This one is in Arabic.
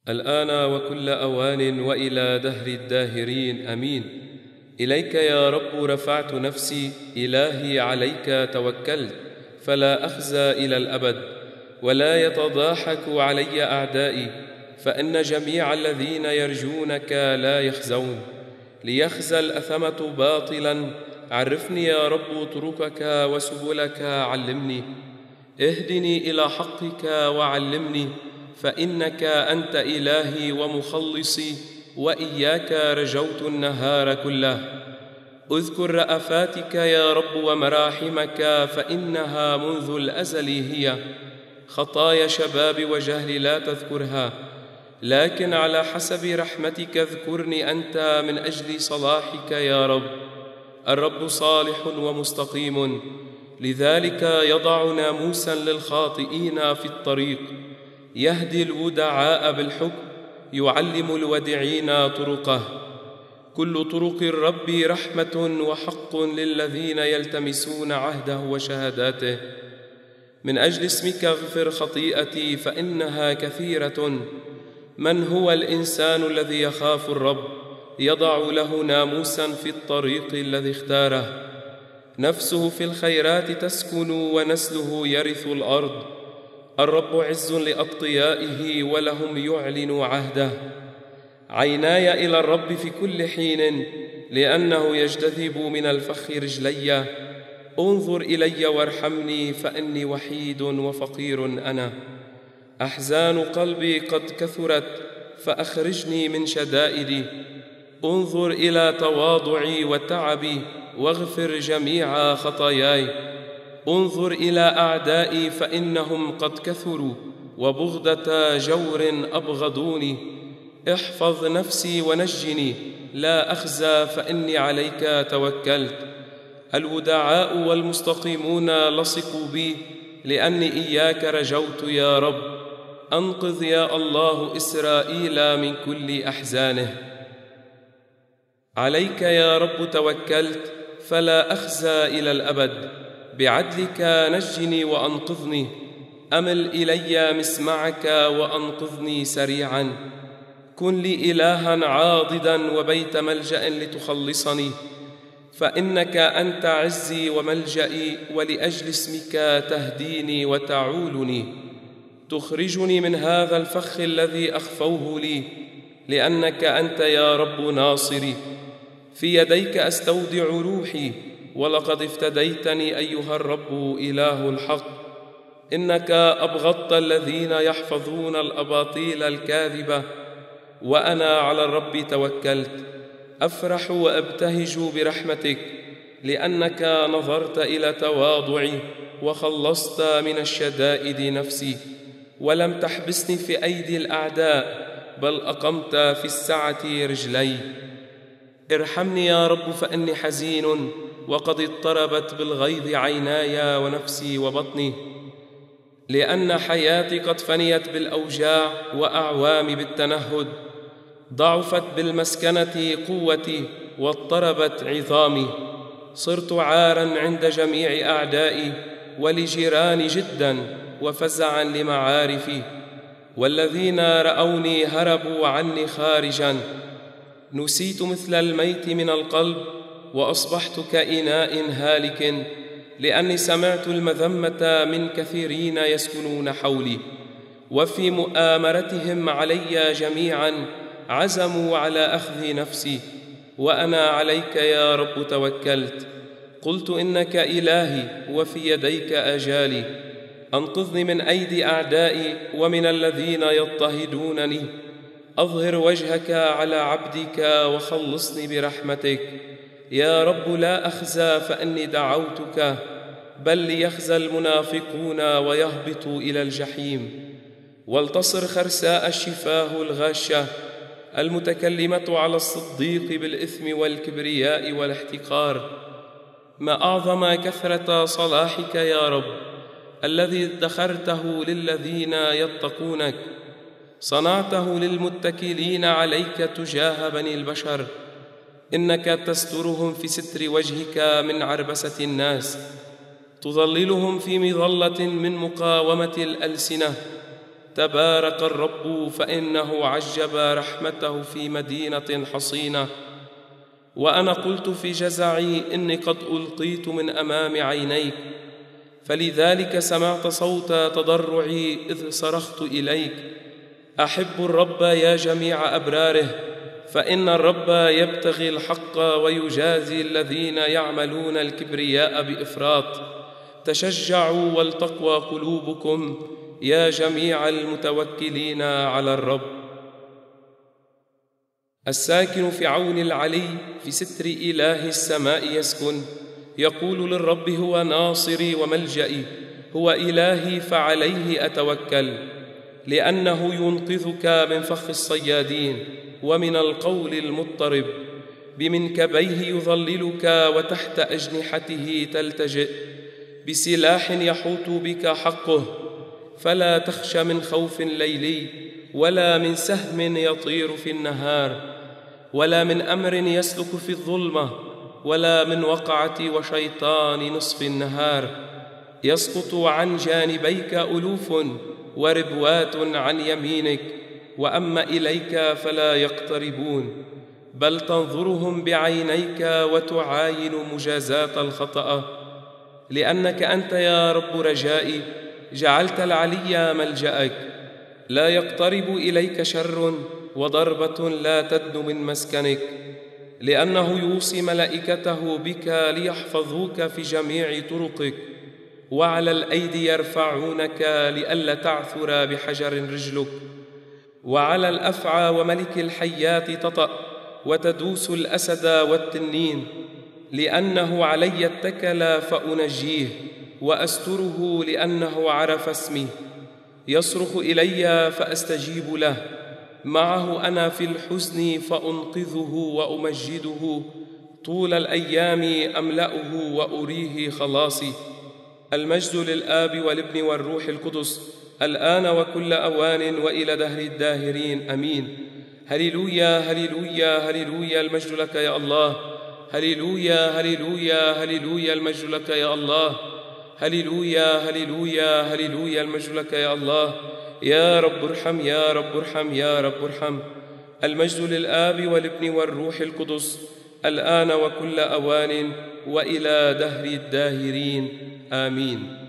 الآن وكل أوان وإلى دهر الداهرين، أمين. إليك يا رب رفعت نفسي، إلهي عليك توكلت، فلا أخزى إلى الأبد، ولا يتضاحك علي أعدائي، فإن جميع الذين يرجونك لا يخزون. ليخزى الأثمة باطلا، عرفني يا رب طرقك وسبلك، علمني. اهدني إلى حقك وعلمني، فإنك أنت إلهي ومخلصي، وإياك رجوت النهار كله. اذكر رأفاتك يا رب ومراحمك، فإنها منذ الأزل هي. خطايا شباب وجهل لا تذكرها، لكن على حسب رحمتك اذكرني أنت من أجل صلاحك يا رب. الرب صالح ومستقيم، لذلك يضع ناموسا للخاطئين في الطريق. يهدي الودعاء بالحكم، يعلم الودعين طرقه. كل طرق الرب رحمة وحق للذين يلتمسون عهده وشهاداته. من أجل اسمك اغفر خطيئتي، فإنها كثيرة. من هو الإنسان الذي يخاف الرب؟ يضع له ناموسا في الطريق الذي اختاره. نفسه في الخيرات تسكن، ونسله يرث الأرض. الرب عز لأتقيائه، ولهم يعلن عهده. عيناي إلى الرب في كل حين، لأنه يجتذب من الفخ رجلي. انظر إلي وارحمني، فإني وحيد وفقير أنا. أحزان قلبي قد كثرت، فأخرجني من شدائدي. انظر إلى تواضعي وتعبي، واغفر جميع خطاياي. انظر إلى أعدائي، فإنهم قد كثروا، وبغضة جور أبغضوني. احفظ نفسي ونجني، لا أخزى، فإني عليك توكلت. الودعاء والمستقيمون لصقوا بي، لأني إياك رجوت يا رب. أنقذ يا الله إسرائيل من كل أحزانه. عليك يا رب توكلت، فلا أخزى إلى الأبد. بعدلك نجني وأنقذني. أمل إلي مسمعك وأنقذني سريعا. كن لي إلها عاضدا وبيت ملجأ لتخلصني، فإنك أنت عزي وملجئي، ولأجل اسمك تهديني وتعولني. تخرجني من هذا الفخ الذي أخفوه لي، لأنك أنت يا رب ناصري. في يديك أستودع روحي، ولقد افتديتني أيها الرب إله الحق. إنك أبغضت الذين يحفظون الأباطيل الكاذبة، وأنا على الرب توكلت. أفرح وأبتهج برحمتك، لأنك نظرت إلى تواضعي، وخلصت من الشدائد نفسي. ولم تحبسني في أيدي الأعداء، بل أقمت في السعة رجلي. ارحمني يا رب، فإني حزين، وقد اضطربت بالغيظ عيناي ونفسي وبطني. لأن حياتي قد فنيت بالأوجاع، وأعوامي بالتنهد. ضعفت بالمسكنة قوتي، واضطربت عظامي. صرت عارا عند جميع أعدائي، ولجيراني جدا، وفزعا لمعارفي. والذين رأوني هربوا عني خارجا. نسيت مثل الميت من القلب، وأصبحت كإناء هالك، لأني سمعت المذمة من كثيرين يسكنون حولي. وفي مؤامرتهم علي جميعا عزموا على أخذ نفسي. وأنا عليك يا رب توكلت. قلت إنك إلهي، وفي يديك أجالي. أنقذني من أيدي أعدائي، ومن الذين يضطهدونني. أظهر وجهك على عبدك، وخلصني برحمتك. يا رب لا أخزى، فإني دعوتك. بل ليخزى المنافقون ويهبطوا إلى الجحيم. ولتصر خرساء الشفاه الغاشة، المتكلمة على الصديق بالإثم والكبرياء والاحتقار. ما أعظم كثرة صلاحك يا رب، الذي ادخرته للذين يتقونك. صنعته للمتكلين عليك تجاه بني البشر. إنك تسترهم في ستر وجهك من عربسة الناس، تظللهم في مظلة من مقاومة الألسنة. تبارك الرب فإنه عجب رحمته في مدينة حصينة. وأنا قلت في جزعي إني قد ألقيت من أمام عينيك، فلذلك سمعت صوت تضرعي إذ صرخت إليك. أحب الرب يا جميع أبراره، فإن الرب يبتغي الحق ويجازي الذين يعملون الكبرياء بإفراط. تشجعوا ولتقوى قلوبكم يا جميع المتوكلين على الرب. الساكن في عون العلي في ستر إله السماء يسكن، يقول للرب هو ناصري وملجئي، هو إلهي فعليه أتوكل. لأنه ينقذك من فخ الصيادين ومن القول المضطرب، بمنكبيه يظللك وتحت أجنحته تلتجئ. بسلاح يحوط بك حقه، فلا تخش من خوف ليلي، ولا من سهم يطير في النهار، ولا من أمر يسلك في الظلمة، ولا من وقعة وشيطان نصف النهار. يسقط عن جانبيك ألوف وربوات عن يمينك، وأما إليك فلا يقتربون. بل تنظرهم بعينيك وتعاين مجازاة الخطأ. لأنك أنت يا رب رجائي، جعلت العلي ملجأك. لا يقترب إليك شر، وضربة لا تدن من مسكنك. لأنه يوصي ملائكته بك ليحفظوك في جميع طرقك، وعلى الأيدي يرفعونك لئلا تعثر بحجر رجلك. وعلى الأفعى وملك الحيات تطأ، وتدوس الأسد والتنين. لأنه علي اتكل فأنجيه، وأستره لأنه عرف اسمي. يصرخ إلي فأستجيب له، معه أنا في الحزن فأنقذه وأمجده. طول الأيام أملأه وأريه خلاصي. المجد للآب والابن والروح القدس، الآن وكل أوان وإلى دهر الداهرين، أمين. هللويا هللويا هللويا، المجد لك يا الله. هللويا هللويا هللويا، المجد لك يا الله. هللويا هللويا هللويا، المجد لك يا الله. يا رب ارحم يا رب ارحم يا رب ارحم. المجد للآب والابن والروح القدس، الآن وكل أوان وإلى دهر الداهرين، آمين.